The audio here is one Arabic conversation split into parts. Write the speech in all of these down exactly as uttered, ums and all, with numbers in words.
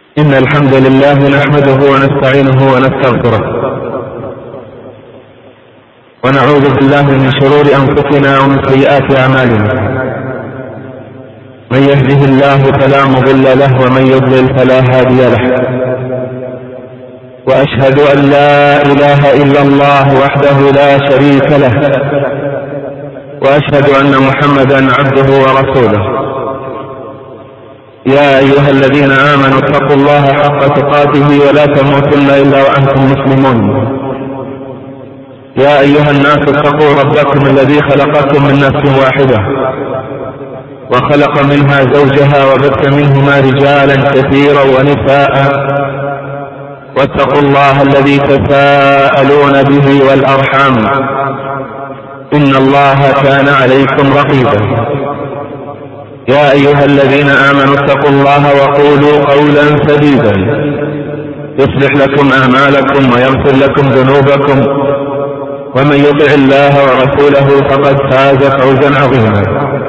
إن الحمد لله نحمده ونستعينه ونستغفره ونعوذ بالله من شرور أنفسنا ومن سيئات أعمالنا. من يهده الله فلا مضل له ومن يضلل فلا هادي له. وأشهد أن لا إله إلا الله وحده لا شريك له، وأشهد أن محمدا عبده ورسوله. يا أيها الذين آمنوا اتقوا الله حق تقاته ولا تموتن إلا وأنتم مسلمون. يا أيها الناس اتقوا ربكم الذي خلقكم من نفس واحدة وخلق منها زوجها وبث منهما رجالا كثيرا ونساء، واتقوا الله الذي تساءلون به والأرحام إن الله كان عليكم رقيبا. يا أيها الذين آمنوا اتقوا الله وقولوا قولا سديدا يصلح لكم أعمالكم ويغفر لكم ذنوبكم، ومن يطع الله ورسوله فقد فاز فوزا عظيما.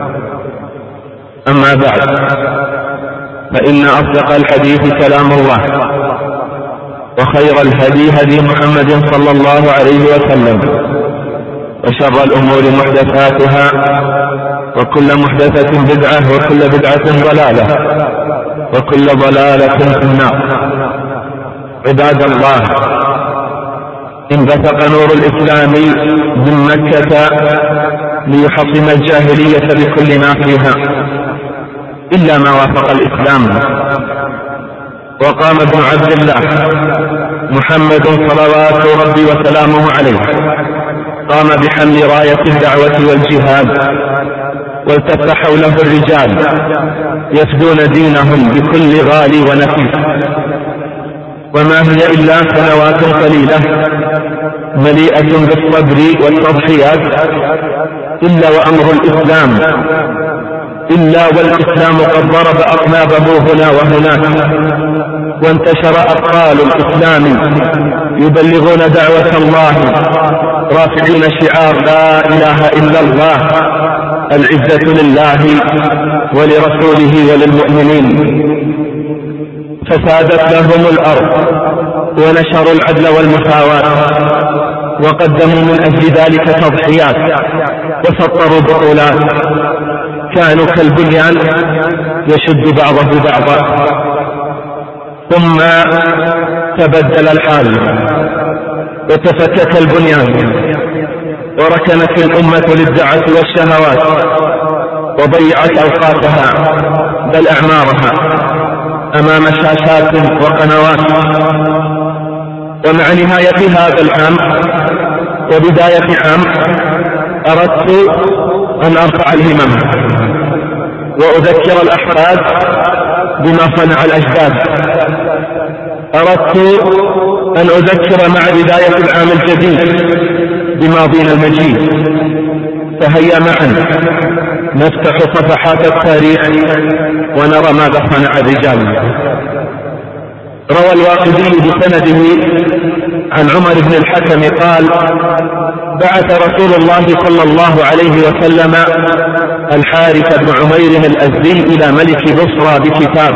أما بعد، فإن أصدق الحديث كلام الله، وخير الهدي هدي محمد صلى الله عليه وسلم، وشر الأمور محدثاتها، وكل محدثة بدعة، وكل بدعة ضلالة، وكل ضلالة في النار. عباد الله، انبثق نور الإسلام من مكة ليحطم الجاهلية بكل ما فيها إلا ما وافق الإسلام. وقام ابن عبد الله محمد صلوات ربي وسلامه عليه، قام بحمل راية الدعوة والجهاد، والتف حوله الرجال يفدون دينهم بكل غالي ونفيس. وما هي إلا سنوات قليلة مليئة بالصبر والتضحيات، إلا وأمر الإسلام إلا والإسلام قد ضرب أقنابه هنا وهناك، وانتشر أبطال الإسلام يبلغون دعوة الله رافعين شعار لا إله إلا الله، العزة لله ولرسوله وللمؤمنين. فسادت لهم الأرض ونشروا العدل والمساواة، وقدموا من أجل ذلك تضحيات وسطروا بطولات، كانوا كالبنيان يشد بعضه بعضا. ثم تبدل الحال وتفكك البنيان، وركنت الأمة للدعة والشهوات، وضيعت أوقاتها بل أعمارها أمام شاشات وقنوات. ومع نهاية هذا العام وبداية عام أردت أن أرفع الهمم وأذكر الأحفاد بما صنع الأجداد. أردت أن أذكر مع بداية العام الجديد بماضينا المجيد. فهيا معا نفتح صفحات التاريخ ونرى ماذا صنع الرجال. روى الواقدي بسنده عن عمر بن الحكم قال: بعث رسول الله صلى الله عليه وسلم الحارث بن عمير الأزدي إلى ملك بصرى بكتاب،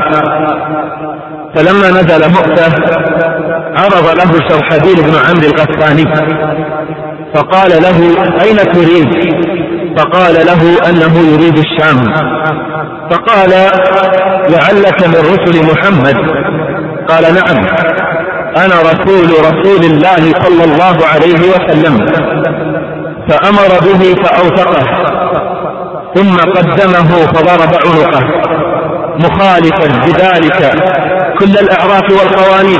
فلما نزل مؤته عرض له شرحبيل بن عمرو الغساني، فقال له: أين تريد؟ فقال له أنه يريد الشام. فقال: لعلك من رسل محمد؟ قال: نعم، أنا رسول رسول الله صلى الله عليه وسلم. فأمر به فأوثقه، ثم قدمه فضرب عنقه، مخالفا بذلك كل الأعراف والقوانين،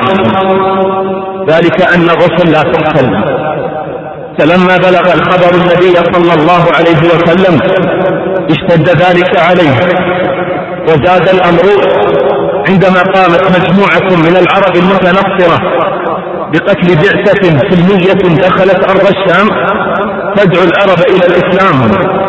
ذلك أن الرسل لا تقتل. فلما بلغ الخبر النبي صلى الله عليه وسلم اشتد ذلك عليه، وزاد الأمر عندما قامت مجموعة من العرب المتنصرة بقتل بعثة سلمية دخلت أرض الشام تدعو العرب إلى الإسلام،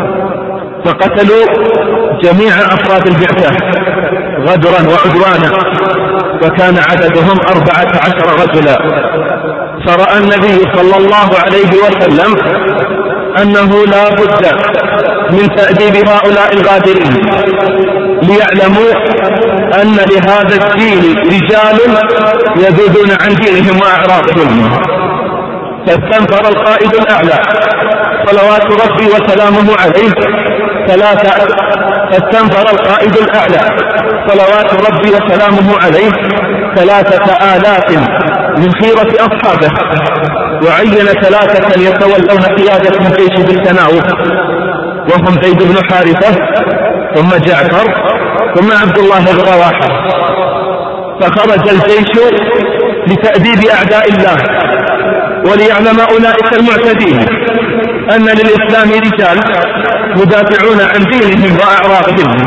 فقتلوا جميع أفراد البعثة غدرا وعدوانا، وكان عددهم أربعة عشر رجلا. فرأى النبي صلى الله عليه وسلم أنه لا بد من تأديب هؤلاء الغادرين، ليعلموا أن لهذا الدين رجال يذودون عن دينهم وأعراضهم. فاستنفر القائد الأعلى صلوات ربي وسلامه عليه ثلاثة فاستنفر القائد الأعلى صلوات ربي وسلامه عليه ثلاثة آلاف من خيرة أصحابه، وعين ثلاثة يتولون قيادة الجيش بالتناوب، وهم زيد بن حارثة ثم جعفر ثم عبد الله بن رواحة. فخرج الجيش لتأديب أعداء الله، وليعلم أولئك المعتدين أن للإسلام رجال يدافعون عن دينهم وأعراضهم.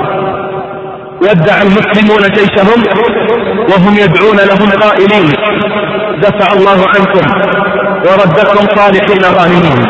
ودع المسلمون جيشهم وهم يدعون لهم قائلين: دفع الله عنكم وردكم صالحين غانمين.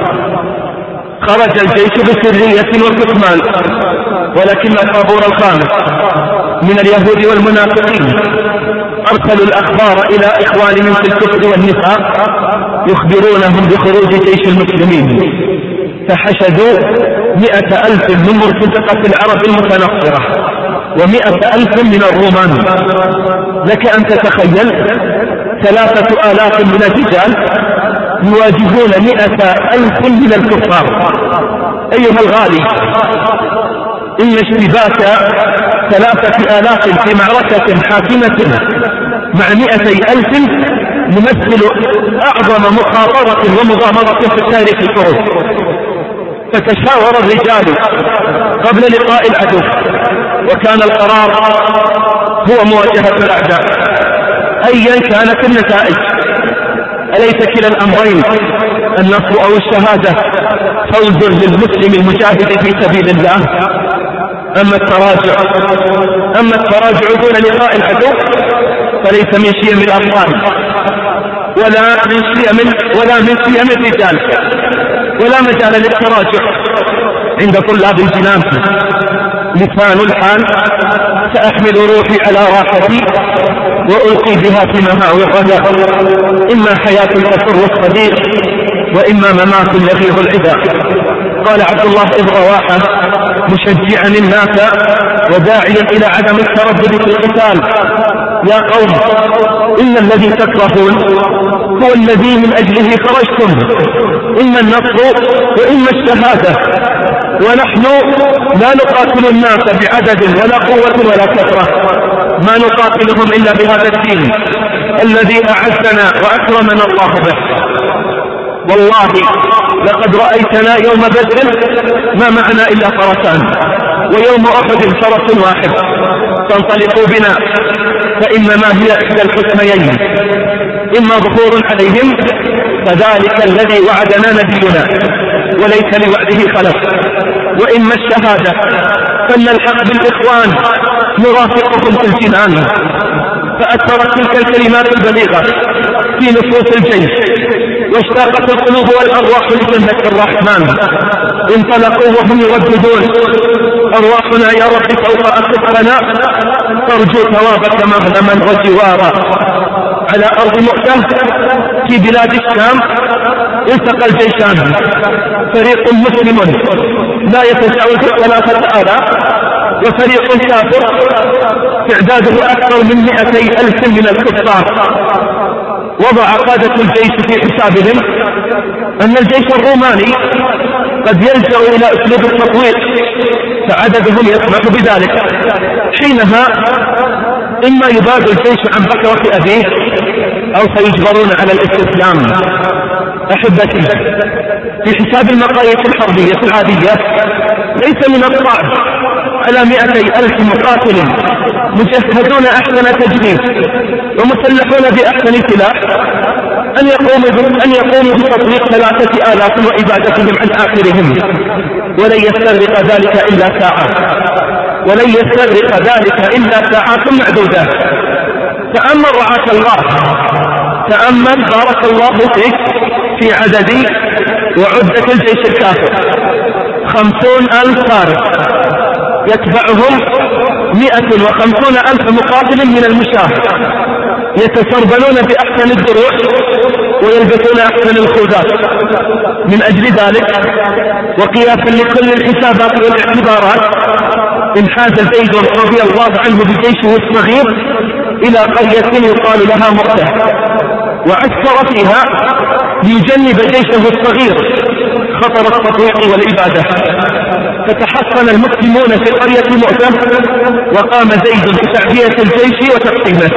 خرج الجيش بسرية وكتمان، ولكن الطابور الخامس من اليهود والمنافقين أرسلوا الأخبار إلى إخوانهم في الكفر والنفاق يخبرونهم بخروج جيش المسلمين، فحشدوا مئة ألف من مرتزقة العرب المتنصرة ومئة ألف من الرومان. لك أن تتخيل ثلاثة آلاف من الرجال يواجهون مئة ألف من الكفار. أيها الغالي، إن اشتباك ثلاثة آلاف في معركة حاسمة مع مئتي ألف يمثل أعظم مخاطرة ومغامرة في تاريخ الحروب. فتشاور الرجال قبل لقاء العدو، وكان القرار هو مواجهة الأعداء أيا كانت النتائج. أليس كلا الأمرين النصر أو الشهادة فوز للمسلم المجاهد في سبيل الله؟ أما التراجع أما التراجع دون لقاء العدو فليس من شيم الأبطال ولا من شيم ولا من شيم الرجال، ولا مجال للتراجع عند طلاب الجنان. لسان الحال: سأحمل روحي على راحتي وألقي بها في مهاوي الرجاء، إما حياة تسر الصديق وإما ممات يغيظ العداء. قال عبد الله بن رواحة مشجعا الناس وداعيا إلى عدم التردد في القتال: يا قوم، إن الذي تكرهون هو الذي من أجله خرجتم، إما النصر وإما الشهادة، ونحن لا نقاتل الناس بعدد ولا قوة ولا كثرة، ما نقاتلهم إلا بهذا الدين الذي أعزنا وأكرمنا الله به. والله لقد رأيتنا يوم بدر ما معنا إلا فرسان، ويوم أحد فرس واحد، تنطلقوا بنا فإنما هي إحدى الحسنيين: إما ظهور عليهم فذلك الذي وعدنا نبينا وليس لوعده خلف، وإما الشهادة فلنلحق بالإخوان نرافقهم في الجنان. فأثرت تلك الكلمات البليغة في نفوس الجيش، واشتاقت القلوب والأرواح لجنة الرحمن. انطلقوا وهم يرددون: أرواحنا يا رب فوق أكفنا، ترجو ثوابك مغنما وجوارا. على أرض مؤتة في بلاد الشام التقى الجيشان، فريق مسلم لا يتجاوز ثلاثة آلاف، وفريق كافر تعداده أكثر من مئتي ألف من الكفار. وضع قادة الجيش في حسابهم أن الجيش الروماني قد يلجأ إلى أسلوب التطوير، فعددهم يسمح بذلك. حينها إما يباد الجيش عن بكرة أبيه أو سيجبرون على الاستسلام. أحبتي، في حساب المقاييس الحربية العادية ليس من الصعب على مئتي ألف مقاتل مجهزون أحسن تجهيز ومسلحون بأحسن سلاح أن يقوموا أن يقوموا بتطبيق ثلاثة آلاف وإبادتهم عن آخرهم، ولن يستغرق ذلك إلا ساعات ولن يستغرق ذلك إلا ساعات معدودة. تأمل رعاك الله، تأمل بارك الله فيك في عدد وعدة الجيش الكافر: خمسون ألف فارس يتبعهم مئة وخمسون ألف مقاتل من المشاة، يتسربلون بأحسن الدروع ويلبسون أحسن الخوذات. من أجل ذلك وقياسا لكل الحسابات والاعتبارات انحاز زيد رضي الله عنه بجيشه الصغير إلى قرية يقال لها مؤتة، وعسكر فيها ليجنب جيشه الصغير خطر التطويق والإبادة. فتحصن المسلمون في قرية مؤتة، وقام زيد بتعبية الجيش وتقسيمه،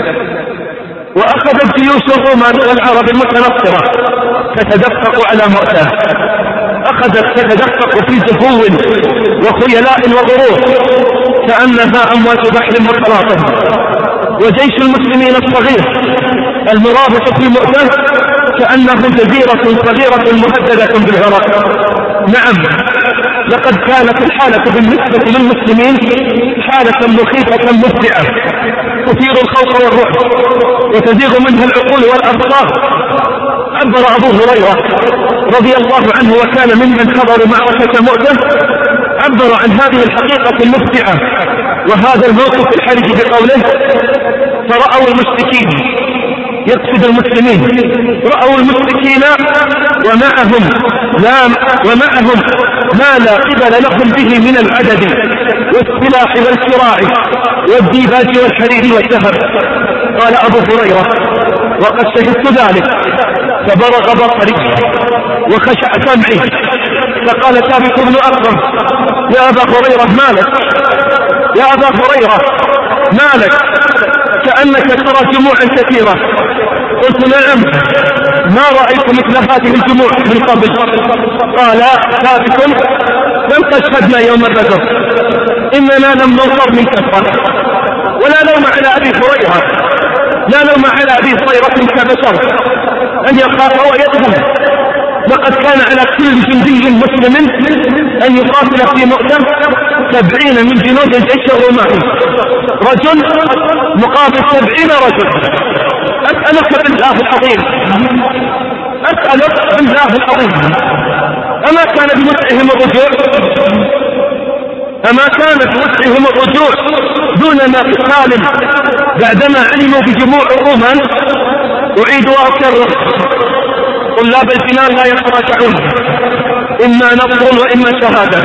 وأخذت جيوش الرومان والعرب المتنصرة تتدفق على مؤتة، أخذت تتدفق في زهو وخيلاء وغرور كأنها أمواج بحر متلاطم. وجيش المسلمين الصغير المرابط في مؤتة كأنه جزيرة صغيرة مهددة بالغرق. نعم، لقد كانت الحالة بالنسبة للمسلمين حالة مخيفة مفزعة تثير الخوف والرعب وتزيغ منها العقول والأبصار. عبر أبو هريرة رضي الله عنه وكان ممن حضروا معركة مؤتة، عبر عن هذه الحقيقة المفزعة وهذا الموقف الحرج بقوله: فرأوا المشركين، يقصد المسلمين، رأوا المشركين ومعهم لا ومعهم ما لا قبل لهم به من العدد والسلاح والشراع والديباج والحرير والذهب. قال أبو هريرة: وقد شهدت ذلك فبرغ بصري وخشع سمعي. فقال ثابت بن أكرم: يا أبا هريرة مالك؟ يا أبا هريرة مالك؟ كأنك ترى جموعا كثيرة. قلت: نعم، ما رأيت مثل هذه الجموع من قبل. قال ثابت: لم تشهدنا يوم بدر، إننا لم ننصر من كثرة. ولا لوم على أبي هريرة، لا لوم على أبي هريرة كبشر أن يخاف ويدخل. لقد كان على كل جندي مسلم أن يقاتل في مؤتة سبعين من جنود الجيش الروماني، رجل مقابل سبعين رجل. أسألك بالله العظيم، أسألك بالله العظيم، أما كان بوسعهم الرجوع؟ أما كان بوسعهم الرجوع دون ما قتال بعدما علموا بجموع الرومان؟ أعيد وأكرر: طلاب الجنان لا يتراجعون، إما نصر وإما شهادة.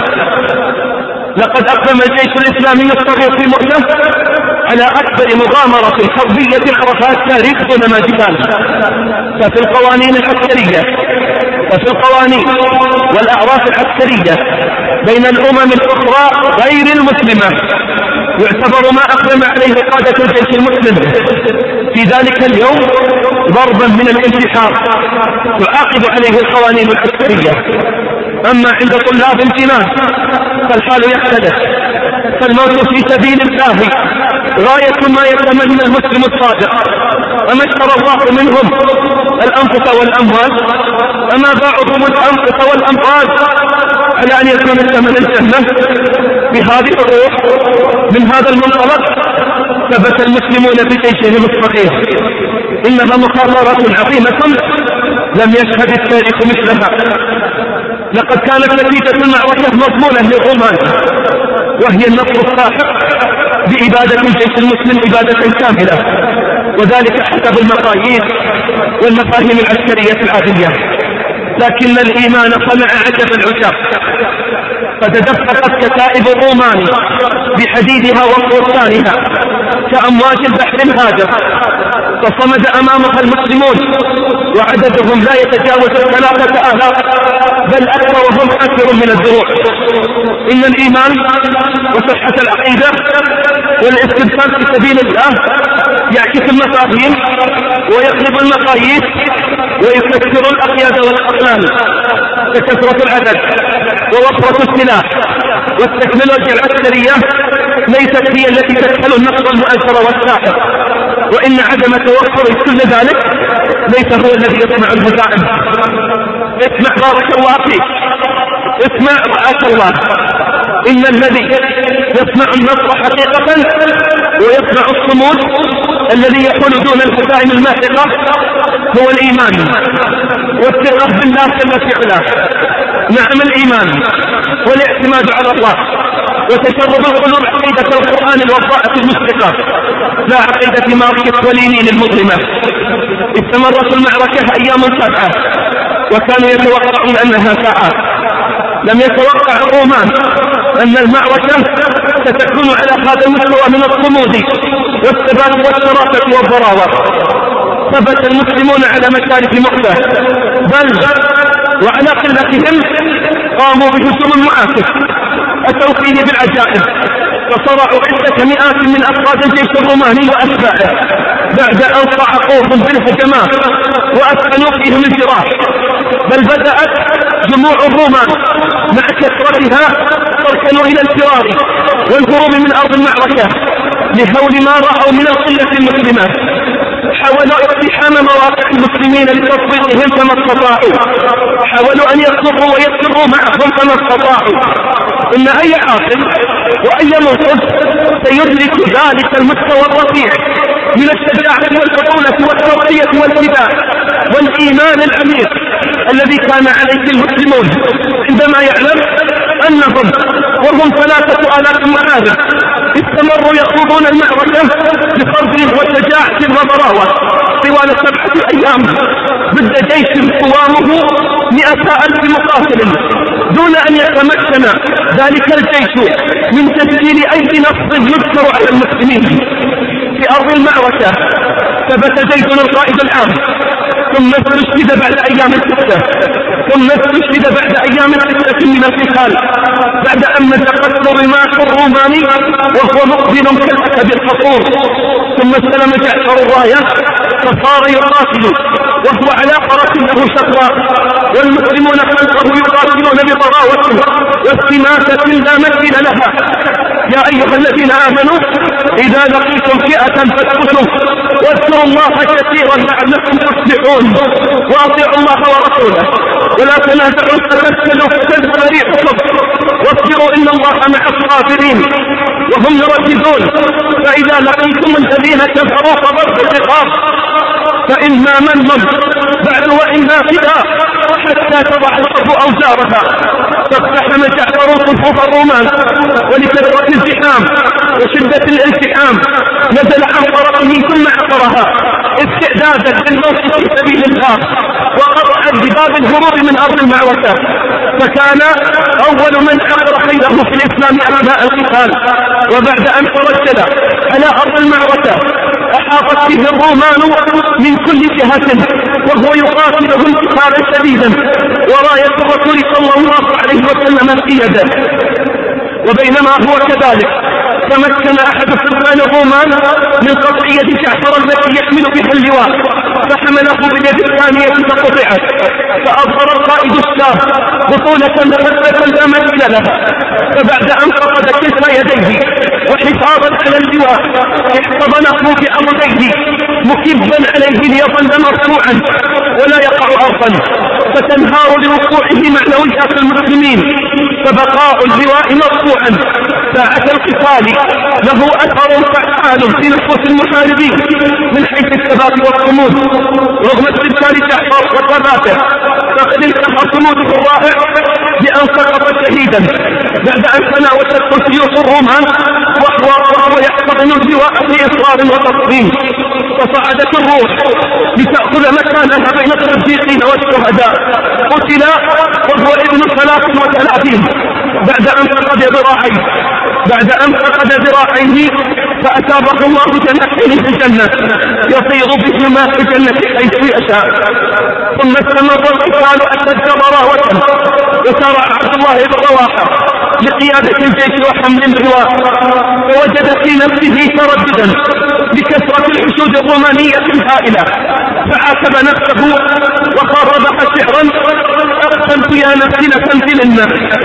لقد أقدم الجيش الإسلامي الصغير في مؤتة على أكبر مغامرة حربية عرفها التاريخ دون ما جدال. ففي القوانين العسكرية ففي القوانين والأعراف العسكرية بين الأمم الأخرى غير المسلمة يعتبر ما أقدم عليه قادة الجيش المسلم في ذلك اليوم ضربا من الانتحار تعاقب عليه القوانين العسكرية. أما عند طلاب الجنان فالحال يختلف، فالموت في سبيل الله غاية ما يتمنى المسلم الصادق. أما اشترى الله منهم الأنفس والأموال؟ أما باعهم الأنفس والأموال على أن يكون الثمن الجنة؟ بهذه الروح من هذا المنطلق ثبت المسلمون بجيشهم الصغير. إنها مخاطرة عظيمة لم يشهد التاريخ مثلها. لقد كانت نتيجة المعركة مضمونة للرومان، وهي النصر الساحق بإبادة الجيش المسلم إبادة كاملة، وذلك حسب المقاييس والمفاهيم العسكرية العادية. لكن الإيمان صنع عجب العجاب، فتدفقت كتائب الرومان بحديدها وفرسانها كأمواج البحر الهاجر، فصمد أمامها المسلمون وعددهم لا يتجاوز ثلاثة آلاف بل أكثر وهم أكثر من الدروع. إن الإيمان وصحة العقيدة والاستبسام في سبيل الله يعكس المفاهيم ويقلب المقاييس ويكسر الأقياد والأقلام. فكثرة العدد ووفرة السلاح والتكنولوجيا العسكرية ليست هي التي تدخل النصر المؤثر والساحق، وإن عدم توفر كل ذلك ليس هو الذي يصنع الهزائم. اسمع بارك الله فيك، اسمع رعاك الله. إن الذي يصنع النصر حقيقة ويصنع الصمود الذي يحول دون الهزائم الماحقة هو الإيمان والثقة بالله جل في علاه. نعم، الإيمان والاعتماد على الله وتشرب القلوب عقيدة القرآن الوضاءة المشرقة لا عقيدة ماركس ولينين المظلمة. استمرت المعركة أيام سبعة وكانوا يتوقعون أنها ساعات. لم يتوقع الرومان أن المعركة وستكون على هذا المستوى من الصمود والثبات والشرافة والضراوة. ثبت المسلمون على مشارف مختلف، بل وعلى قلتهم قاموا بهجوم معاكس أتوا فيه بالعجائب، وصرعوا عدة مئات من أفراد الجيش الروماني وأتباعه بعد أن صعقوهم بالهجمات وأسكنوا فيهم الجراح. بل بدأت جموع الرومان مع كثرتها تركنوا إلى الفرار والهروب من أرض المعركة لهول ما رأوا من القلة المسلمات. حاولوا اقتحام مواقع المسلمين لتصفيقهم فما استطاعوا، حاولوا أن يصروا ويسروا معهم فما استطاعوا. إن أي عاقل وأي منقذ سيدرك ذلك المستوى الرفيع من الشجاعة والبطولة والتضحية والفداء والإيمان العميق الذي كان عليه المسلمون عندما يعلم أنهم وهم ثلاثة آلاف معارك استمروا يخوضون المعركة بصبر وشجاعة وضراوة طوال سبعة أيام ضد جيش قوامه مئة ألف مقاتل دون أن يتمكن ذلك الجيش من تسجيل أي نصر يذكر على المسلمين. في أرض المعركة ثبت زيد القائد العام، ثم استشهد بعد أيام ستة ثم استشهد بعد أيام ستة من القتال بعد أن مزقته رماح الروماني وهو مقبل كالأسد الفطور. ثم استلم جعفر الراية فصار يقاتل وهو على فرس له شقراء، والمسلمون خلفه يقاتلون بضراوة واستماتة لا مثيل لها. يا أيها الذين آمنوا إذا لقيتم فئة فاثبتوا واذكروا الله كثيرا لعلكم تفلحون، وأطيعوا الله ورسوله ولا تنازعوا فتفشلوا فتذهب ريحكم واصبروا إن الله مع الصابرين. وهم يرددون فإذا لقيتم الذين كفروا فضرب الرقاب فإما من بعد وإما فداء حتى تضع الحرب أوزارها. فاقتحم جعفر صفوف الرومان ولكثرة الزحام وشدة الالتحام نزل عن فرقه ثم عقرها استعدادا للموت في سبيل الله وقطع بباب الهروب من أرض المعركة. فكان أول من عقر خيله في الإسلام أثناء القتال، وبعد أن ترجل على أرض المعركة أحاطت به الرومان من كل جهة وهو يقاتلهم قتالا شديدا وراية الرسول صلى الله عليه وسلم في يده. وبينما هو كذلك تمكن أحد سلطان الرومان من قطع يد جعفر التي يحمل بها اللواء فحمله باليد الثانية فقطعت، فأظهر القائد الشاب بطولة مخففة لا مثيل لها. فبعد أن فقد كلتا يديه وحفاظا على اللواء احتضنه بعضديه مكبا عليه ليظل مرفوعا ولا يقع أرضا، فتنهار لوقوعه معنويات المسلمين. فبقاء اللواء مرفوعا ساعة القتال له أثر فعال في نفوس المحاربين من حيث الثبات والصمود رغم استبكار جعفر وثباته، فقد انتهى صموده الرائع بأن سقط شهيدا بعد أن تناوشته سيوف الرومان وهو, وهو يحتضن اللواء في إصرار وتصميم. فصعدت الروح لتأخذ مكانها بين الصديقين والشهداء. قتل وهو ابن ثلاث وثلاثين بعد أن فقد ذراعيه بعد أن فقد ذراعيه فأتابه الله جناحين في الجنة يطير بهما في الجنة حيث يشاء. ثم استمر القتال أشد ضراوة وسارع عبد الله بن رواحة لقيادة الجيش وحمل اللواء، فوجد في نفسه ترددا بكثرة الحشود الرومانية الهائلة، فعاتب نفسه وخربها شعرا: أقسمت يا نفسي لتنزلن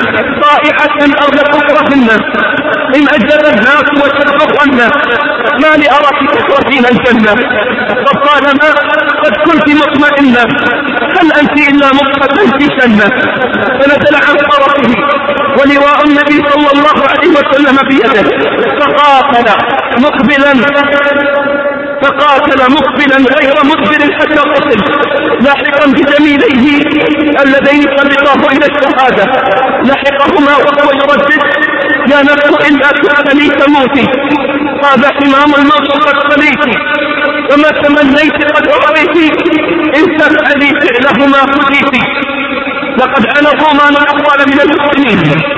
طائعة أو لتكرهن إن أجل الناس وتكرهن ما لأراك تكرهين الجنة. فطالما قد كنت مطمئنة هل أنت إلا مقتدى في جنة. فنزل عن فرسه ولواء النبي صلى الله عليه وسلم بيده فقاتل مقبلا فقاتل مقبلا غير مدبر حتى قتل، لاحقا بجميليه اللذين سبقاه الى الشهاده. لحقهما وهو يردد: يا نفس الا تؤتني تموتي، هذا حمام الموت قد صليتي، وما تمنيت قد اعطيتي، ان تفعلي فعلهما خذيتي. لقد عانى الرومان الاقوال من المسلمين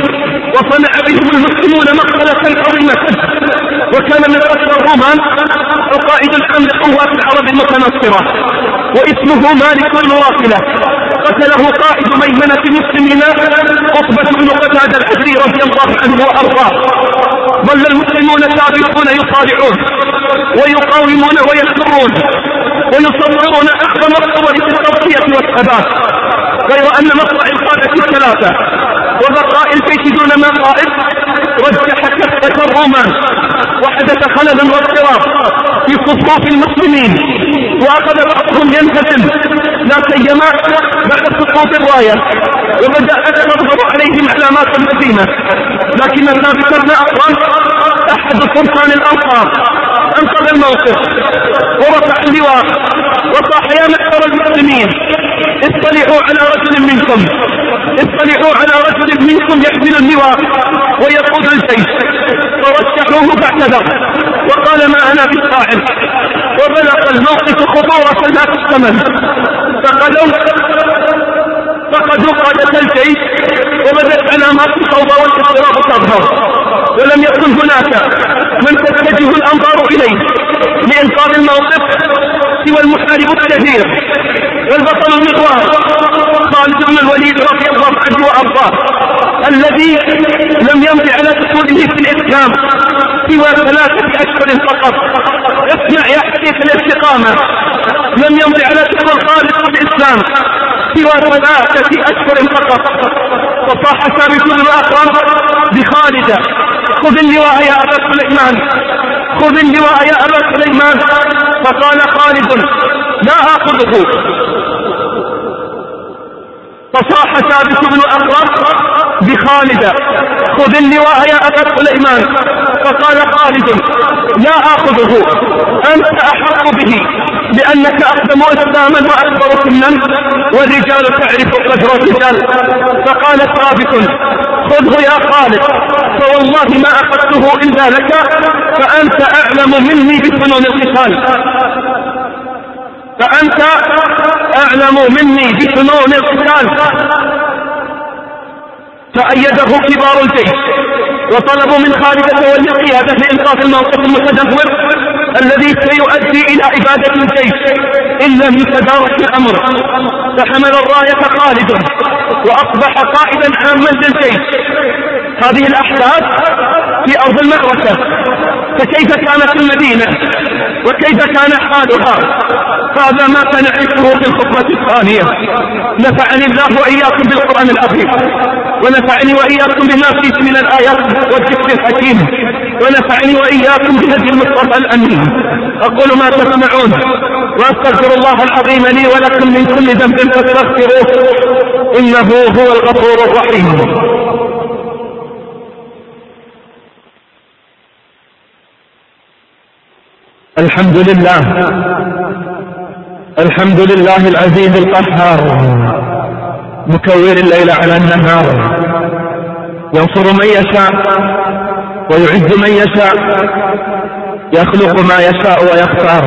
وصنع بهم المسلمون مقتلة عظيمة. وكان من أشهر الرومان القائد العام لقوات العرب المتنصرة واسمه مالك بن واصلة، قتله قائد ميمنة المسلمين عقبة بن قتادة العدري رضي الله عنه وأرضاه. ظل المسلمون ثابتون يصارعون ويقاومون وينصرون ويصورون أعظم الصور في التضحية والثبات، غير أن مقطع القادة الثلاثة وبقاء الجيش دون ما قائد رجح كفة الرومان وحدث خلل واضطراب في صفوف المسلمين، وأخذ بعضهم ينهزم لا سيما بعد سقوط الراية وبدأت تظهر عليهم علامات الهزيمة. لكن ثابت بن أقران أحد فرسان الأنصار أنقذ الموقف ورفع اللواء وصاح: يا معشر المسلمين، اطلعوا على رجل منكم اطلعوا على رجل منكم يحمل اللواء ويقود الجيش. فرشحوه فاعتذر وقال: ما أنا بالفاعل. وبلغ الموقف خطورة لا تحتمل، فقدوا فقدوا قادة الجيش وبدت علامات الفوضى والاضطراب تظهر، ولم يكن هناك من تتجه الأنظار إليه لإنقاذ الموقف سوى المحارب الشهير والبطل المغوار خالد بن الوليد رضي الله عنه وأرضاه، الذي لم يمض على دخوله في الإسلام سوى ثلاثة أشهر فقط. اسمع يا حديث الاستقامة، لم يمض على دخول خالد في الإسلام سوى ثلاثة أشهر فقط. فصاح ثابت بن أقران بخالد: خذ اللواء يا أبا سليمان، خذ اللواء يا أبا سليمان. فقال خالد: لا آخذه. فصاح ثابت بن أقران بخالد: خذ اللواء يا أبا سليمان. فقال خالد: لا آخذه، أنت أحق به لأنك أقدم إسلاما وأكبر سنا والرجال تعرف قدر الرجال. فقال ثابت: خذه يا خالد، فوالله ما أخذته إلا لك، فأنت أعلم مني بفنون القتال فأنت أعلم مني بفنون القتال. فأيده كبار الجيش وطلبوا من خالد تولي القيادة لإنقاذ الموقف المتدهور الذي سيؤدي إلى إبادة الجيش إن لم يتدارك الأمر. فحمل الراية خالد وأصبح قائدا عاما للجيش. هذه الأحداث في أرض المعركة، فكيف كانت المدينة وكيف كان حالها؟ هذا ما سنعرفه في الخطبة الثانية. نفعني الله وإياكم بالقرآن العظيم، ونفعني وإياكم بما فيه من الآيات والذكر الحكيم، ونفعني وإياكم بهدي المصطفى الأمين. أقول ما تسمعون وأستغفر الله العظيم لي ولكم من كل ذنب فاستغفروه إنه هو الغفور الرحيم. الحمد لله الحمد لله العزيز القهار، مكور الليل على النهار، ينصر من يشاء ويعز من يشاء، يخلق ما يشاء ويختار.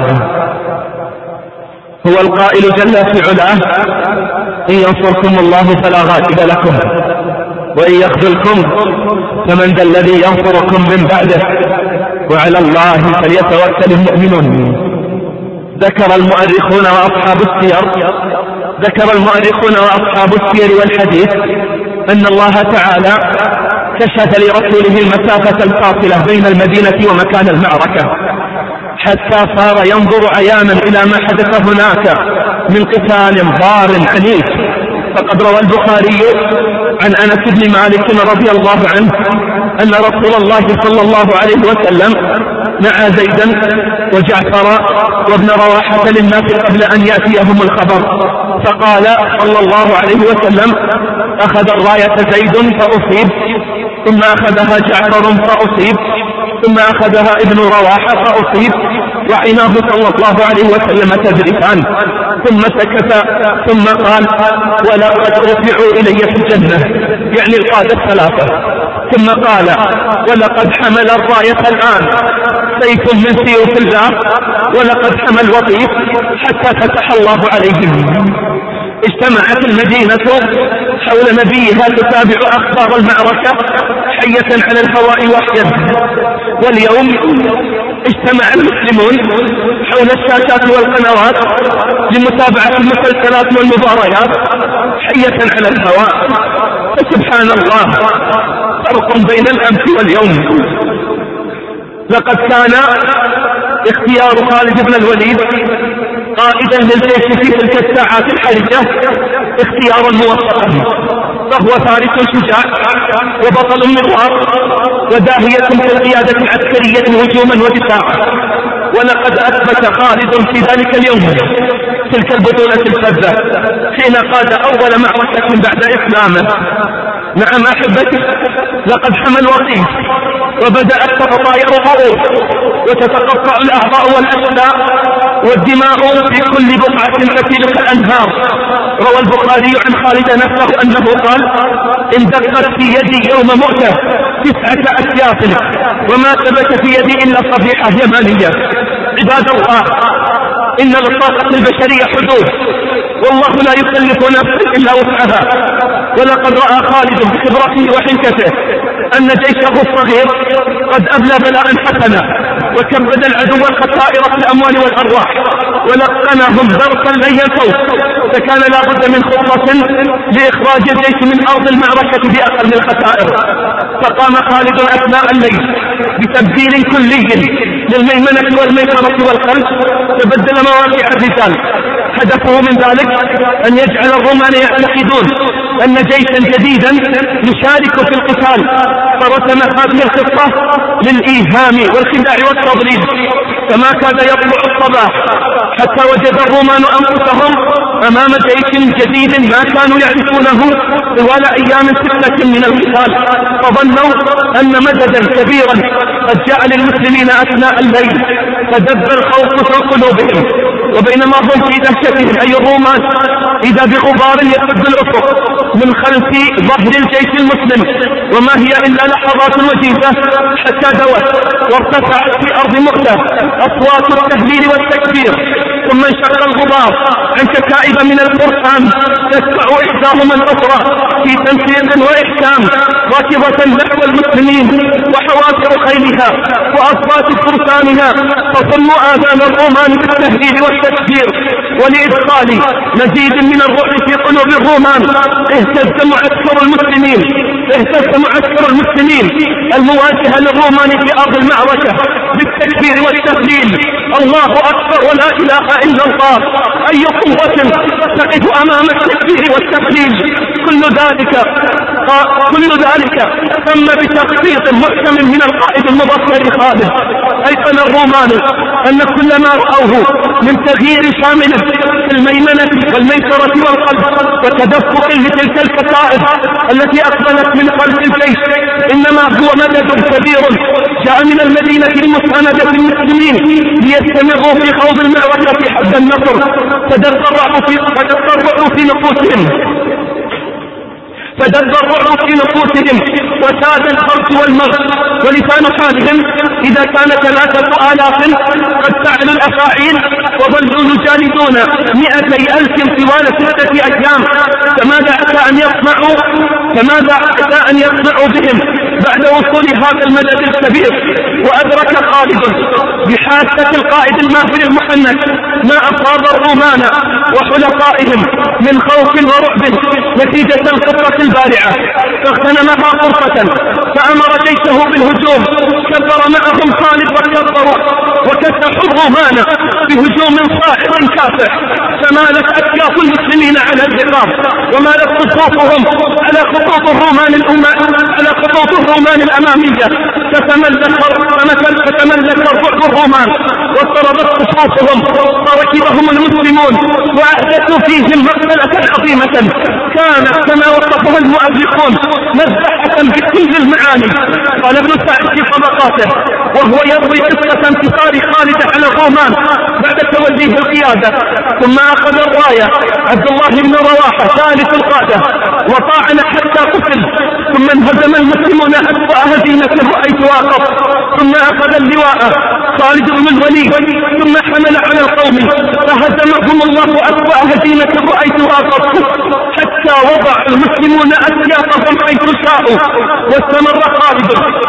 هو القائل جل في علاه: إن ينصركم الله فلا غالب لكم وإن يخذلكم فمن ذا الذي ينصركم من بعده وعلى الله فليتوكل المؤمنون. ذكر المؤرخون وأصحاب السير ذكر المؤرخون وأصحاب السير والحديث أن الله تعالى كشف لرسوله المسافة الفاصلة بين المدينة ومكان المعركة حتى صار ينظر عيانا إلى ما حدث هناك من قتال ضار عنيف. فقد روى البخاري عن أنس بن مالك رضي الله عنه أن رسول الله صلى الله عليه وسلم نعى زيدا وجعفر وابن رواحة للناس قبل أن يأتيهم الخبر، فقال صلى الله عليه وسلم: أخذ الراية زيد فأصيب، ثم أخذها جعفر فأصيب، ثم أخذها ابن رواحة فأصيب، وعيناه صلى الله عليه وسلم تذرفان، ثم سكت ثم قال: ولقد رفعوا إلي في الجنة، يعني القادة الثلاثة. ثم قال: ولقد حمل الراية الآن سيف من سيوف الله، ولقد حمل وطيف حتى فتح الله عليهم. اجتمعت المدينة حول نبيها تتابع أخبار المعركة حية على الهواء وحيا. واليوم اجتمع المسلمون حول الشاشات والقنوات لمتابعة المسلسلات والمباريات حية على الهواء. فسبحان الله فرق بين الأمس واليوم. لقد كان اختيار خالد بن الوليد قائدا للجيش في تلك الساعات الحرجة اختيارا موفقا، فهو فارس شجاع وبطل مغوار وداهية في القيادة العسكرية هجوما ودفاعا. ولقد أثبت خالد في ذلك اليوم تلك البطولة الفذة حين قاد أول معركة بعد إسلامه. نعم أحبتي، لقد حمى الوطيس وبدأت تتطاير الرؤوس وتتقطع الأعضاء والأجزاء والدماء في كل بقعة تسيل كالأنهار. روى البخاري عن خالد نفسه أنه قال: إن دقت في يدي يوم مؤتة تسعة أسياف وما ثبت في يدي إلا صفيحة يمانية. عباد الله، إن للطاقة البشرية حدود، والله لا يكلف نفسا إلا وسعها. ولقد رأى خالد بخبرته وحنكته أن جيشه الصغير قد أبلى بلاء حسنا وكبد العدو الخسائر في الأموال والأرواح ولقنهم ضربا لن ينفوت، فكان لا بد من خطة لإخراج الجيش من أرض المعركة بأقل الخسائر. فقام خالد أثناء الليل بتبديل كلي للميمنة والميسرة والخلف، تبدل مواقع الرجال. هدفه من ذلك أن يجعل الرومان يعتقدون أن جيشا جديدا يشارك في القتال، فرسم هذه الخطة للإيهام والخداع والتضليل. فما كاد يطلع الصباح حتى وجد الرومان أنفسهم أمام جيش جديد ما كانوا يعرفونه طوال أيام ستة من القتال، فظنوا أن مددا كبيرا قد جاء للمسلمين أثناء الليل، فدب الخوف في قلوبهم. وبينما هم في دهشتهم أي الرومان إذا بغبار يسد الأفق من خلف ظهر الجيش المسلم، وما هي إلا لحظات وجيزة حتى دوت وارتفعت في أرض مؤتة أصوات التهليل والتكبير، ثم انشق الغبار عن كتائب من الفرسان تسمع إحداهم الأخرى في تنسيق وإحكام راكضة نحو المسلمين وحوافر خيلها وأصوات فرسانها تصل آذان الرومان بالتهليل والتكبير ولإدخال مزيد من الروح في قلوب الرومان. اهتز معسكر المسلمين اهتز معسكر المسلمين المواجهة للرومان في أرض المعركة بالتكبير والتهليل. الله أكبر ولا إله إلا الله. أي قوة تقف أمام التكبير والتهليل. كل ذلك كل ذلك تم بتخطيط محكم من القائد المبصر خالد. أيقن الرومان أن كل ما رأوه من تغيير شامل في الميمنة والميسرة والقلب وتدفق لتلك الكتائب التي أقبلت من خلف الجيش إنما هو مدد كبير جاء من المدينة المساندة المسلمين ليستمروا في خوض المعركة حتى النصر. فتضرعوا في فتضرعوا في نفوسهم فتضرعوا في نفوسهم وساد الخرج والمغز، ولسان حالهم إذا كان ثلاثة آلاف قد فعلوا الأفاعيل وظلوا يجالدون مئتي ألف طوال ستة أيام، فماذا أتى أن يصنعوا فماذا أتى أن يصنعوا بهم بعد وصول هذا المدد الكبير؟ وأدرك خالد بحاسة القائد الماهر المحنك ما أصاب الرومان وحلفائهم من خوف ورعب نتيجة الخطة البارعة، فاغتنمها فرصة فأمر جيشه بالهجوم. كبر معهم خالد وكبروا وكسحوا الرومان بهجوم صاعد كافح، فمالت أكياف المسلمين على الرقاب ومالت صفوفهم على خطوط الرومان على خطوط الرومان الأمامية، فتملك فتملك الرعب الرومان واضطربت صفوفهم فركبهم المسلمون وأحدثوا فيهم مقتلة عظيمة كانت كما وصفها المؤرخون مذبحة بكل المعاني. قال ابن سعد في طبقاته وهو يروي قصة انتصار خالد على الرومان بعد توليه القيادة: ثم أخذ الراية عبد الله بن رواحة ثالث القادة وطاعن حتى قتل، ثم انهزم المسلمون أسوأ هزيمة رأيتها قط، ثم أخذ اللواء خالد بن الوليد ثم حمل على القوم فهزمهم الله أسوأ هزيمة رأيتها قط، حتى حتى وضع المسلمون أسيافهم حيث شاءوا. واستمر خالد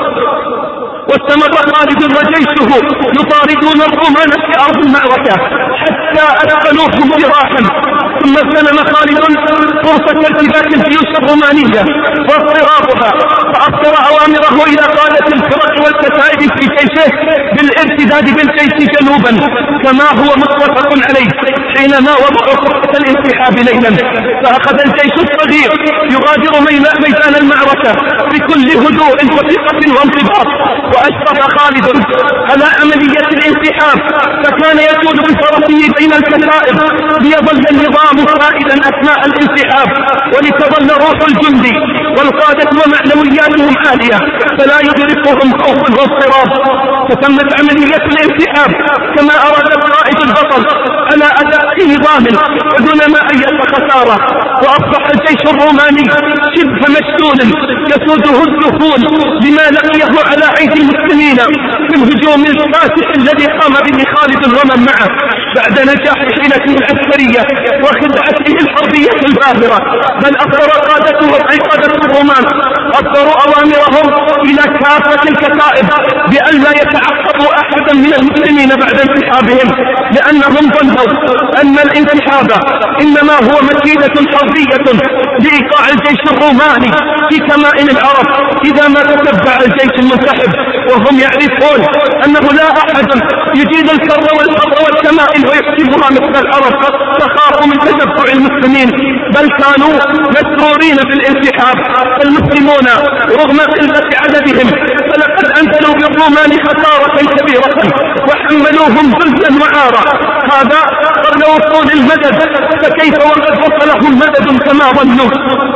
واستمر خالد وجيشه يطاردون الرومان في أرض المعركة حتى أثقلوهم جراحا. ثم اغتنم خالد فرصة ارتباك الجيوش الرومانية واضطرابها، فأصدر أوامره إلى قادة الفرق والكتائب في جيشه بالارتداد بالجيش جنوبا كما هو متفق عليه حينما وضعوا خطة الانسحاب ليلا. فأخذ الجيش الصغير يغادر ميدان المعركة بكل هدوء وثقة وانضباط. وأشرف خالد على عملية الانسحاب، فكان يجول بفرسه بين الكتائب ليظل النظام سائدا أثناء الانسحاب، ولتظل روح الجند والقادة ومعنوياتهم عالية فلا يدركهم خوف واضطراب. فتمت عملية الانسحاب كما أراد القائد البطل على أداء نظام ودون ما أي خسارة. وأصبح الجيش الروماني شبه مشلول يسوده الدخول لما لقيه على أيدي المسلمين في الهجوم الفاتح الذي قام به خالد ومن معه بعد نجاح حيلته العسكرية وخدعته الحربية الباهرة. بل أصدر قادته أي قادة الرومان أصدروا أوامرهم إلى كافة الكتائب بأن لا يتعقبوا أحدا من المسلمين بعد انسحابهم، لأنهم ظنوا أن الانسحاب إنما هو مكيدة حربية لإيقاع الجيش الروماني في كمائن العرب إذا ما تتبع الجيش المنسحب، وهم يعرفون أنه لا أحد يجيد الكر والفضل والكمائن ويكتبها مثل العرب تخاف من تتبع المسلمين. بل كانوا مسرورين بالانسحاب المسلمون رغم قلة عددهم، فلقد أنزلوا بالرومان خسارة كبيرة وحملوهم ذلا وعارا، هذا قبل وصول المدد، فكيف وقد وصلهم مدد كما ظنوا.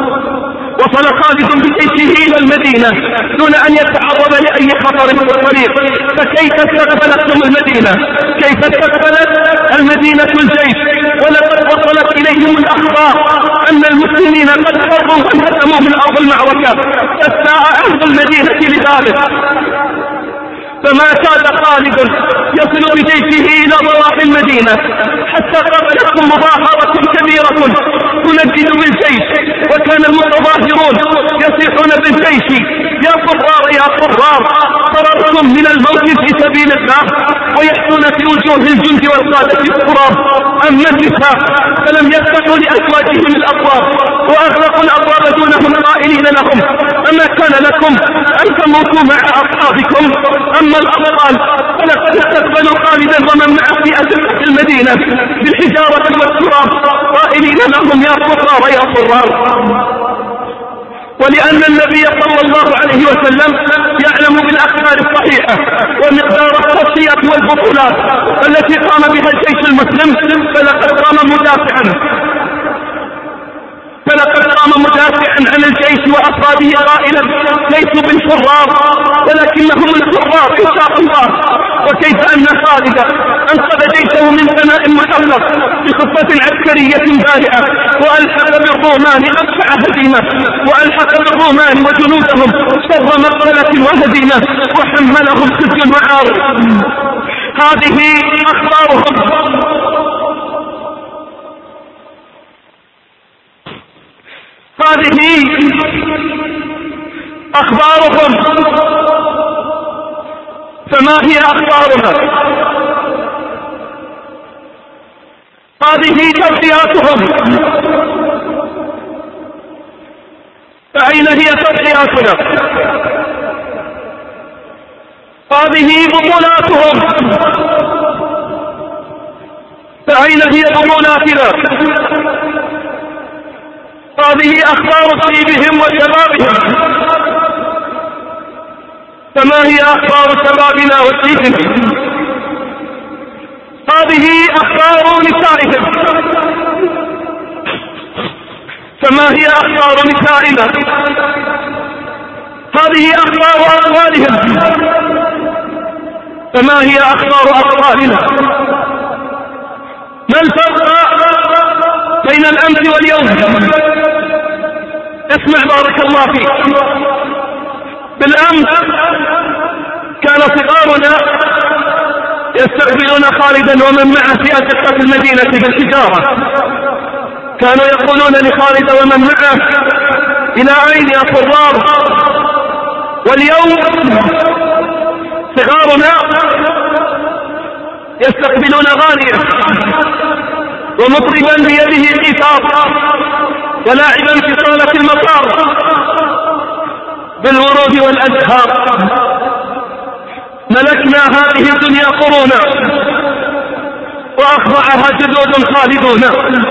وصل خالد بجيشه إلى المدينة دون أن يتعرض لأي خطر في الطريق. فكيف استقبلتهم المدينة؟ كيف استقبلت المدينة الجيش ولقد وصلت إليهم الأخبار أن المسلمين قد فروا وانهزموا من أرض المعركة؟ فاستاء أهل المدينة لذلك، فما كاد خالد يصل بجيشه إلى ضواحي المدينة حتى قابلتهم مظاهرة كبيرة تندد بالجيش، وكان المتظاهرون يصيحون بالجيش: يا فرار يا فرار، فررتم من الموت في سبيل الله، ويحسون في وجوه الجند والقادة التراب. أما النساء فلم يفتحوا لأزواجهم الأبواب وأغلقوا الأبواب دونهم قائلين لهم: أما كان لكم أن تموتوا مع أصحابكم؟ أما الأبطال فلقد استقبلوا خالدا ومن معه في أزمة المدينة بالحجارة والتراب قائلين لهم: يا فرار يا فرار. ولأن النبي صلى الله عليه وسلم يعلم بالأخبار الصحيحة ومقدار التصفيات والبطولات التي قام بها الجيش المسلم، فلقد قام مدافعا فلقد قام مدافعا عن الجيش وأفراده قائلا: ليسوا بالفرار ولكنهم الفرار إن شاء الله. وكيف أن خالد أنقذ جيشه من ثناء محلق بخطة عسكرية بارعة، وألحق بالرومان أدفع هزيمة، وألحق بالرومان وجنودهم شر مقتلة وهزيمة، وحملهم خزي وعار. هذه أخبارهم هذه أخبارهم فما هي أخبارنا؟ هذه تضحياتهم، فأين هي تضحياتنا؟ هذه بطولاتهم، فأين هي بطولاتنا؟ هذه أخبار طيبهم وشبابهم، فما هي أخبار شبابنا وطيبهم؟ هذه أخبار نسائهم، فما هي أخبار نسائنا؟ هذه أخبار أطفالهم، فما هي أخبار أطفالنا؟ ما الفرق بين الأمس واليوم؟ اسمع بارك الله فيك. بالأمس كان صغارنا يستقبلون خالدا ومن معه في أزقة المدينة بالحجارة، كانوا يقولون لخالد ومن معه: إلى أين يا فرار؟ واليوم صغارنا يستقبلون غانية ومطربا بيده القيثار ولاعبا في صالة المطار بالورود والأزهار. ملكنا هذه الدنيا قرونا وأخضعها جدود خالدون،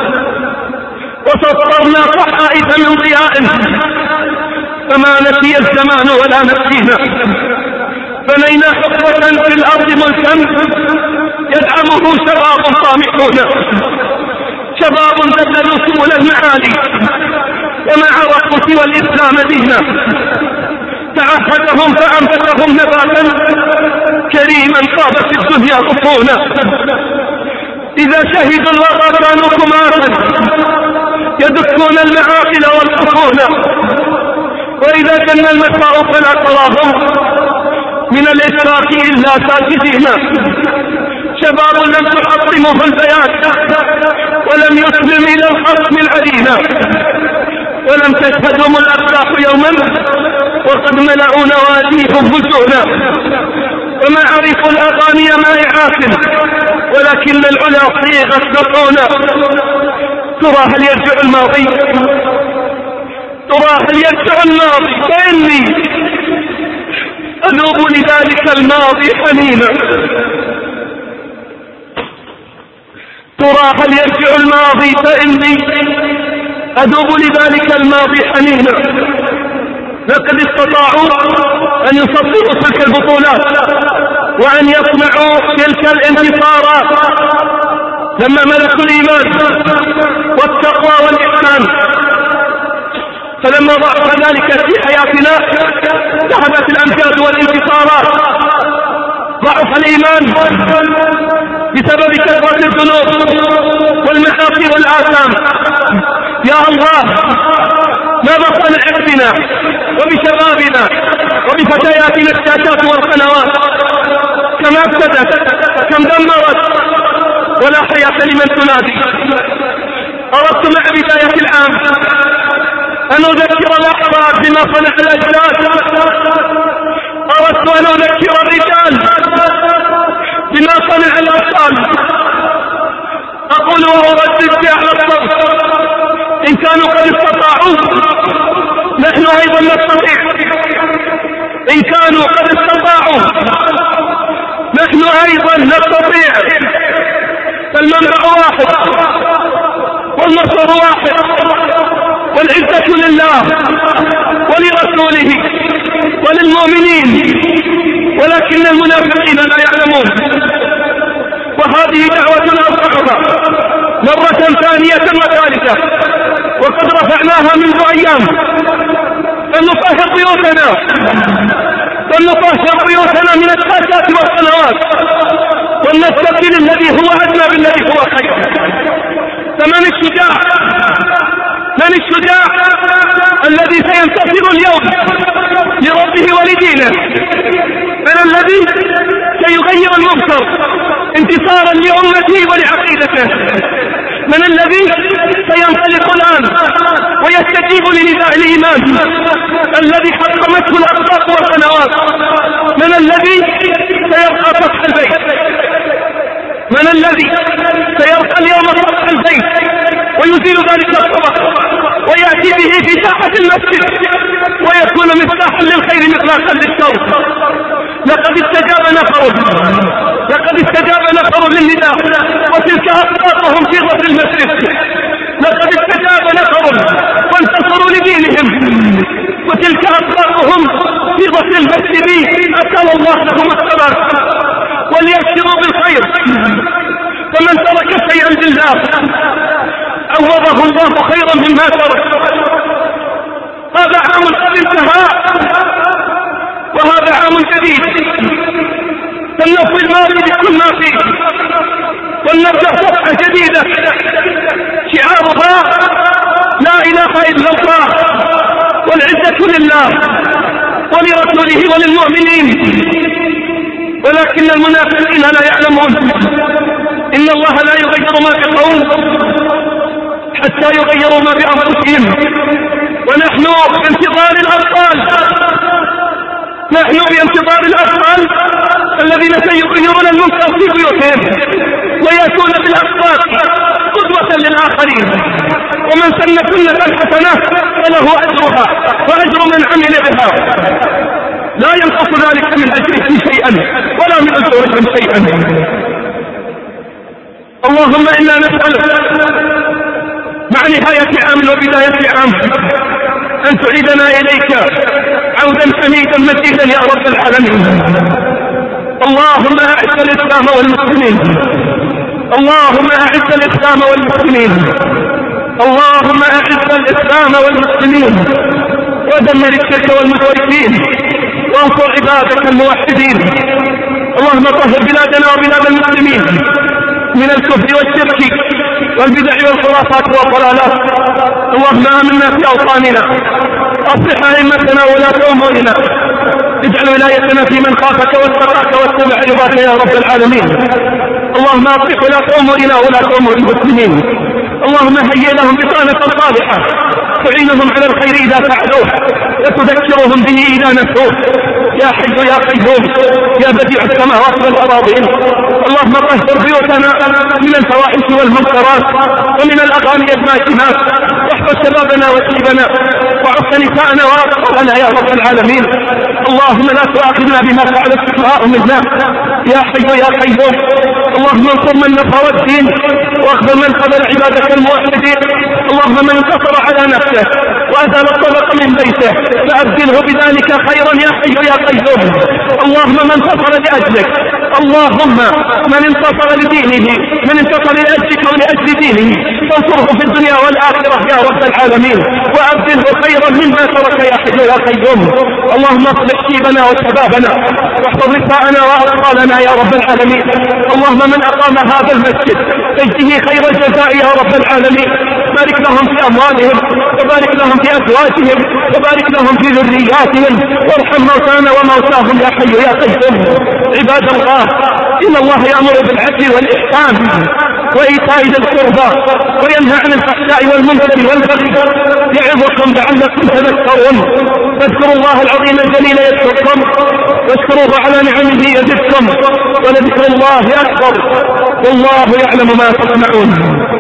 وسطرنا صحائف من ضياء فما نسي الزمان ولا نسينا. بنينا حقبة في الأرض ملكا يدعمه شباب طامحون، شباب دللوا سبل المعالي وما عرفوا سوى الإسلام دينا. تعهدهم فأنبتهم نباتا كريما طاب في الدنيا غصونا. إذا شهدوا الوغى كانوا كمارا يدكون المعاقل والحصون، وإذا جن المساء فلا تراهم من الإشراك إلا ساجدين. شباب لم تحطمه البيان ولم يسلم إلى الخصم العلينا، ولم تشهدهم الأرزاق يوما وقد ملأوا نواديهم هجونا. وما عرفوا الأغاني مائعات ولكن العلا صيغت دفعونا. ترى هل يرجع الماضي؟ ترى هل يرجع الماضي؟ فإني أذوب لذلك الماضي حنينا. ترى هل يرجع الماضي؟ فإني أذوب لذلك الماضي حنينا. لقد استطاعوا أن يصدروا تلك البطولات وأن يصنعوا تلك الانتصارات لما ملكوا الإيمان والتقوى والإحسان. فلما ضعف ذلك في حياتنا ذهبت الأمجاد والانتصارات. ضعف الإيمان بسبب كثرة الذنوب والمعاصي والآثام. يا الله، ما بقى بعقلنا وبشبابنا وبفتياتنا الشاشات والقنوات، كما ابتدت كم دمرت ولا حياة لمن تنادي. أردت مع بداية العام أن أذكر الأحباب بما صنع الأجداد. أردت أن أذكر الرجال بما صنع الأطفال. أقول وأردد بأعلى الصوت: إن كانوا قد استطاعوا نحن أيضا نستطيع. إن كانوا قد استطاعوا نحن أيضا نستطيع. فالمنبع واحد والنصر واحد والعزة لله ولرسوله وللمؤمنين، ولكن المنافقين لا يعلمون. وهذه دعوتنا الصعبة مرة ثانية وثالثة وقد رفعناها منذ أيام. فلنطهر بيوتنا فلنطهر بيوتنا من الشاشات والقنوات ولنستبدل الذي هو أدنى بالذي هو خير. فمن الشجاع من الشجاع الذي سينتصر اليوم لربه ولدينه؟ من الذي سيغير المبصر انتصارا لأمته ولعقيدته؟ من الذي سينطلق الآن ويستجيب لنداء الإيمان الذي حطمته الأخلاق والقنوات؟ من الذي سيبقى فتح البيت؟ من الذي سيرقى اليوم فتح البيت ويزيل ذلك الطبق ويأتي به في ساحة المسجد ويكون مفتاحا للخير مغلاقا للشر؟ لقد استجاب نفر لقد استجاب نفر للنداء وتلك أصواتهم في ظهر المسجد. لقد استجاب نفر وانتصروا لدينهم وتلك أصواتهم في ظهر المسجد. أسأل الله لهم الثبات وليبشروا بالخير. فمن ترك شيئا لله عوضه الله خيرا مما ترك. هذا عام قد انتهى وهذا عام جديد. فلنطوي الماضي بكل ما فيه ولنبدأ صفحة جديدة شعارها لا إله إلا الله والعزة لله ولرسوله وللمؤمنين، ولكن المنافقين لا يعلمون. إن الله لا يغير ما بقوم حتى يغيروا ما بأنفسهم، ونحن بانتظار الأبطال، نحن بانتظار الأبطال الذين سيغيرون المنكر في بيوتهم ويأتون بالأخلاق قدوة للآخرين. ومن سن سنة حسنة فله أجرها وأجر من عمل بها، لا ينقص ذلك من أجرهم شيئا ولا من أجورهم شيئا. اللهم إنا نسألك مع نهاية عام وبداية عام أن تعيدنا إليك عودا حميدا مجيدا يا رب العالمين. اللهم أعز الإسلام والمسلمين، اللهم أعز الإسلام والمسلمين، اللهم أعز الإسلام والمسلمين، ودمر الشرك والمشركين، وانصر عبادك الموحدين. اللهم طهر بلادنا وبلاد المسلمين من الكفر والشرك والبدع والخرافات والضلالات. اللهم آمنا في أوطاننا، أصلح أئمتنا وولاة أمورنا، اجعل ولايتنا في من خافك واتقاك واتبع رضاك يا رب العالمين. اللهم أصلح ولاة أمورنا وولاة أمور المسلمين. اللهم هيئ لهم بطانة صالحة تعينهم على الخير إذا فعلوه وتذكرهم به إذا نسوه. يا حي يا قيوم يا بديع السماوات والأراضين، اللهم طهر بيوتنا من الفواحش والمنكرات ومن الأغاني الناشئات، واحفظ شبابنا وشيبنا وعف نساءنا وأطفالنا يا رب العالمين. اللهم لا تؤاخذنا بما فعل السفهاء منا يا حي يا قيوم. اللهم انصر من نصر الدين واخذل من خذل عبادك الموحدين. اللهم من انتصر على نفسه وأزال الطبق من بيته فأبدله بذلك خيرا يا حي يا قيوم. اللهم من انتصر لأجلك، اللهم من انتصر لدينه، من انتصر لأجلك ولأجل دينه فانصره في الدنيا والآخرة يا رب العالمين، وأبدله خيرا مما ترك يا حي يا قيوم. اللهم اصلح شيبنا وشبابنا واحفظ نساءنا وأطفالنا يا رب العالمين. اللهم من أقام هذا المسجد فاجزه خير الجزاء يا رب العالمين. بارك لهم في أموالهم وبارك لهم في أزواجهم وبارك لهم في ذرياتهم، وارحم موتانا وموتاهم يا حي يا قيوم. عباد الله، إن الله يأمر بالعدل والإحسان وإيتاء ذي القربى وينهى عن الفحشاء والمنكر والبغي يعظكم لعلكم تذكرون. فاذكروا الله العظيم الجليل يذكركم واشكروه على نعمه يزدكم، ولذكر الله أكبر والله يعلم ما تصنعون.